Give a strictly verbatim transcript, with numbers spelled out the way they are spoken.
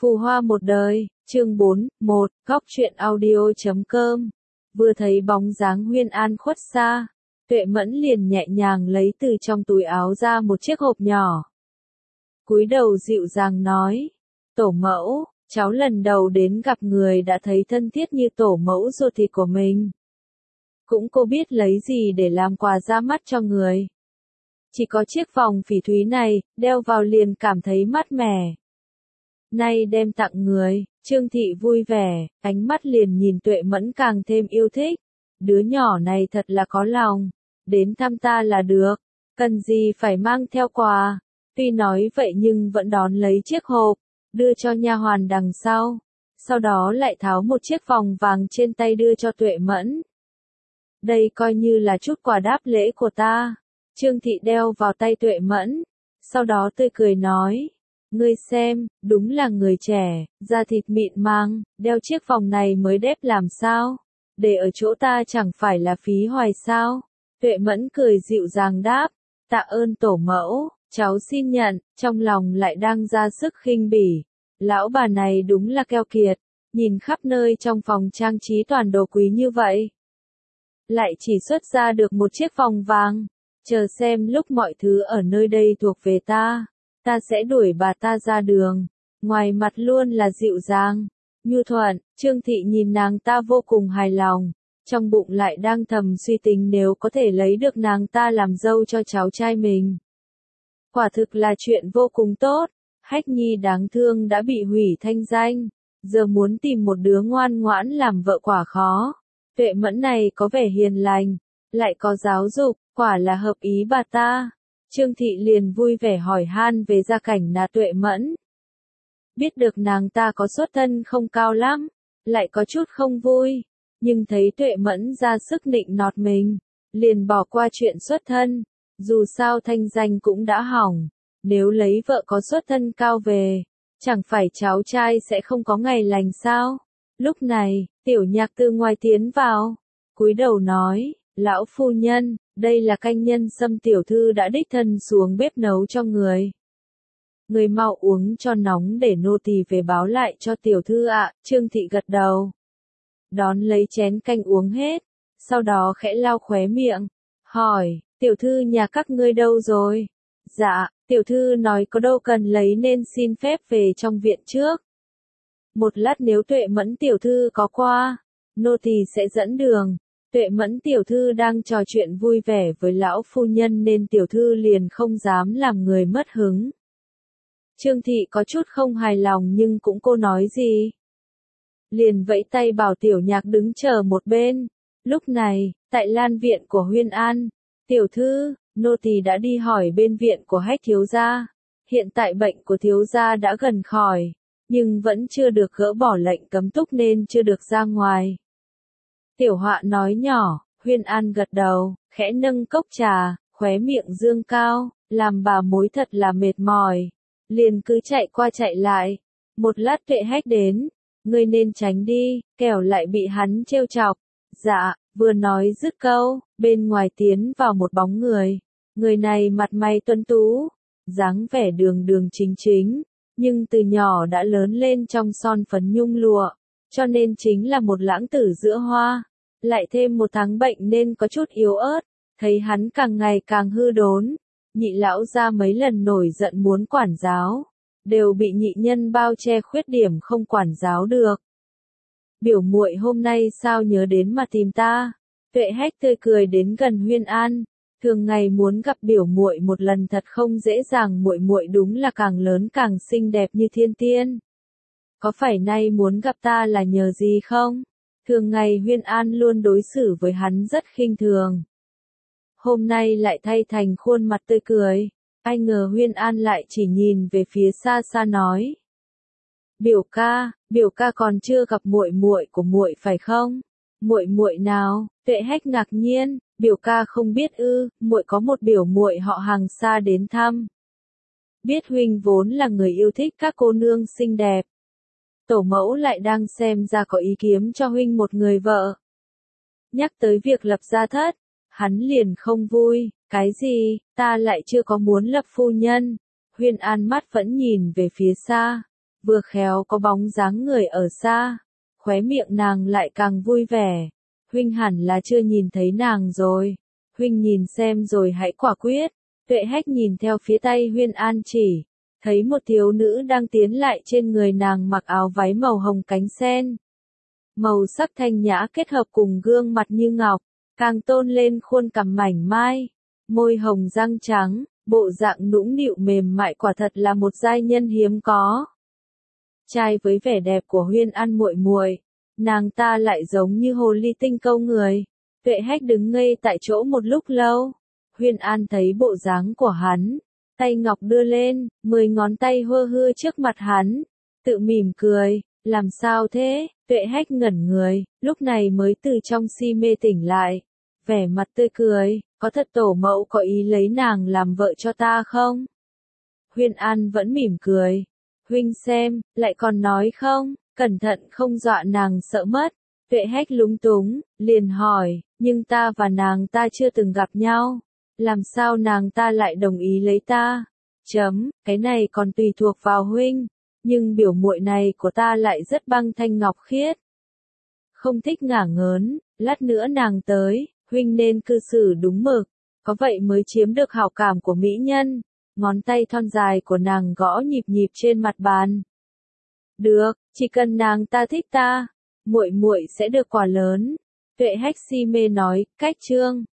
Phù hoa một đời, chương bốn, một, góc truyện audio chấm com. Vừa thấy bóng dáng Huyên An khuất xa, Tuệ Mẫn liền nhẹ nhàng lấy từ trong túi áo ra một chiếc hộp nhỏ. Cúi đầu dịu dàng nói, tổ mẫu, cháu lần đầu đến gặp người đã thấy thân thiết như tổ mẫu ruột thịt của mình. Cũng cô biết lấy gì để làm quà ra mắt cho người. Chỉ có chiếc vòng phỉ thúy này, đeo vào liền cảm thấy mát mẻ. Nay đem tặng người, Trương Thị vui vẻ, ánh mắt liền nhìn Tuệ Mẫn càng thêm yêu thích. Đứa nhỏ này thật là có lòng, đến thăm ta là được, cần gì phải mang theo quà. Tuy nói vậy nhưng vẫn đón lấy chiếc hộp, đưa cho nha hoàn đằng sau. Sau đó lại tháo một chiếc vòng vàng trên tay đưa cho Tuệ Mẫn. Đây coi như là chút quà đáp lễ của ta. Trương Thị đeo vào tay Tuệ Mẫn, sau đó tươi cười nói. Ngươi xem, đúng là người trẻ, da thịt mịn màng, đeo chiếc vòng này mới đẹp làm sao? Để ở chỗ ta chẳng phải là phí hoài sao? Tuệ Mẫn cười dịu dàng đáp, tạ ơn tổ mẫu, cháu xin nhận, trong lòng lại đang ra sức khinh bỉ. Lão bà này đúng là keo kiệt, nhìn khắp nơi trong phòng trang trí toàn đồ quý như vậy. Lại chỉ xuất ra được một chiếc vòng vàng, chờ xem lúc mọi thứ ở nơi đây thuộc về ta. Ta sẽ đuổi bà ta ra đường, ngoài mặt luôn là dịu dàng, nhu thuận. Trương Thị nhìn nàng ta vô cùng hài lòng, trong bụng lại đang thầm suy tính nếu có thể lấy được nàng ta làm dâu cho cháu trai mình. Quả thực là chuyện vô cùng tốt, Hách Nhi đáng thương đã bị hủy thanh danh, giờ muốn tìm một đứa ngoan ngoãn làm vợ quả khó. Tuệ Mẫn này có vẻ hiền lành, lại có giáo dục, quả là hợp ý bà ta. Trương Thị liền vui vẻ hỏi han về gia cảnh nhà Tuệ Mẫn. Biết được nàng ta có xuất thân không cao lắm, lại có chút không vui, nhưng thấy Tuệ Mẫn ra sức nịnh nọt mình, liền bỏ qua chuyện xuất thân, dù sao thanh danh cũng đã hỏng, nếu lấy vợ có xuất thân cao về, chẳng phải cháu trai sẽ không có ngày lành sao? Lúc này, Tiểu Nhạc từ ngoài tiến vào, cúi đầu nói, lão phu nhân, đây là canh nhân sâm tiểu thư đã đích thân xuống bếp nấu cho người. Người mau uống cho nóng để nô tỳ về báo lại cho tiểu thư ạ. Trương Thị gật đầu, đón lấy chén canh uống hết, sau đó khẽ lau khóe miệng, hỏi, tiểu thư nhà các ngươi đâu rồi? Dạ, tiểu thư nói có đâu cần lấy nên xin phép về trong viện trước. Một lát nếu Tuệ Mẫn tiểu thư có qua, nô tỳ sẽ dẫn đường. Tuệ Mẫn tiểu thư đang trò chuyện vui vẻ với lão phu nhân nên tiểu thư liền không dám làm người mất hứng. Trương Thị có chút không hài lòng nhưng cũng cô nói gì. Liền vẫy tay bảo Tiểu Nhạc đứng chờ một bên. Lúc này, tại lan viện của Huyên An, tiểu thư, nô tỳ đã đi hỏi bên viện của Hách thiếu gia. Hiện tại bệnh của thiếu gia đã gần khỏi, nhưng vẫn chưa được gỡ bỏ lệnh cấm túc nên chưa được ra ngoài. Tiểu Họa nói nhỏ, Huyên An gật đầu, khẽ nâng cốc trà, khóe miệng dương cao, làm bà mối thật là mệt mỏi. Liền cứ chạy qua chạy lại. Một lát Tuệ Hách đến, ngươi nên tránh đi, kẻo lại bị hắn trêu chọc. Dạ, vừa nói dứt câu, bên ngoài tiến vào một bóng người. Người này mặt mày tuấn tú, dáng vẻ đường đường chính chính, nhưng từ nhỏ đã lớn lên trong son phấn nhung lụa. Cho nên chính là một lãng tử giữa hoa, lại thêm một tháng bệnh nên có chút yếu ớt, thấy hắn càng ngày càng hư đốn, nhị lão ra mấy lần nổi giận muốn quản giáo, đều bị nhị nhân bao che khuyết điểm không quản giáo được. Biểu muội hôm nay sao nhớ đến mà tìm ta? Tuệ Hách tươi cười đến gần Huyên An, thường ngày muốn gặp biểu muội một lần thật không dễ dàng, muội muội đúng là càng lớn càng xinh đẹp như thiên tiên. Có phải nay muốn gặp ta là nhờ gì không? Thường ngày Huyên An luôn đối xử với hắn rất khinh thường. Hôm nay lại thay thành khuôn mặt tươi cười. Ai ngờ Huyên An lại chỉ nhìn về phía xa xa nói. Biểu ca, biểu ca còn chưa gặp muội muội của muội phải không? Muội muội nào? Tuệ Hách ngạc nhiên, biểu ca không biết ư? Muội có một biểu muội họ hàng xa đến thăm. Biết huynh vốn là người yêu thích các cô nương xinh đẹp. Tổ mẫu lại đang xem ra có ý kiếm cho huynh một người vợ. Nhắc tới việc lập gia thất, hắn liền không vui, cái gì, ta lại chưa có muốn lập phu nhân. Huyên An mắt vẫn nhìn về phía xa, vừa khéo có bóng dáng người ở xa, khóe miệng nàng lại càng vui vẻ. Huynh hẳn là chưa nhìn thấy nàng rồi. Huynh nhìn xem rồi hãy quả quyết. Tuệ Hách nhìn theo phía tay Huyên An chỉ, thấy một thiếu nữ đang tiến lại, trên người nàng mặc áo váy màu hồng cánh sen. Màu sắc thanh nhã kết hợp cùng gương mặt như ngọc, càng tôn lên khuôn cằm mảnh mai, môi hồng răng trắng, bộ dạng nũng nịu mềm mại, quả thật là một giai nhân hiếm có. Trai với vẻ đẹp của Huyên An muội muội, nàng ta lại giống như hồ ly tinh câu người. Tuệ Hách đứng ngây tại chỗ một lúc lâu. Huyên An thấy bộ dáng của hắn, tay ngọc đưa lên, mười ngón tay hơ hư trước mặt hắn, tự mỉm cười, làm sao thế? Tuệ Hách ngẩn người, lúc này mới từ trong si mê tỉnh lại, vẻ mặt tươi cười, có thật tổ mẫu có ý lấy nàng làm vợ cho ta không? Huyên An vẫn mỉm cười, huynh xem, lại còn nói không, cẩn thận không dọa nàng sợ mất. Tuệ Hách lúng túng, liền hỏi, nhưng ta và nàng ta chưa từng gặp nhau, làm sao nàng ta lại đồng ý lấy ta? Chấm, cái này còn tùy thuộc vào huynh, nhưng biểu muội này của ta lại rất băng thanh ngọc khiết. Không thích ngả ngớn, lát nữa nàng tới, huynh nên cư xử đúng mực, có vậy mới chiếm được hảo cảm của mỹ nhân. Ngón tay thon dài của nàng gõ nhịp nhịp trên mặt bàn. Được, chỉ cần nàng ta thích ta, muội muội sẽ được quả lớn. Tuệ Hách si mê nói, cách chương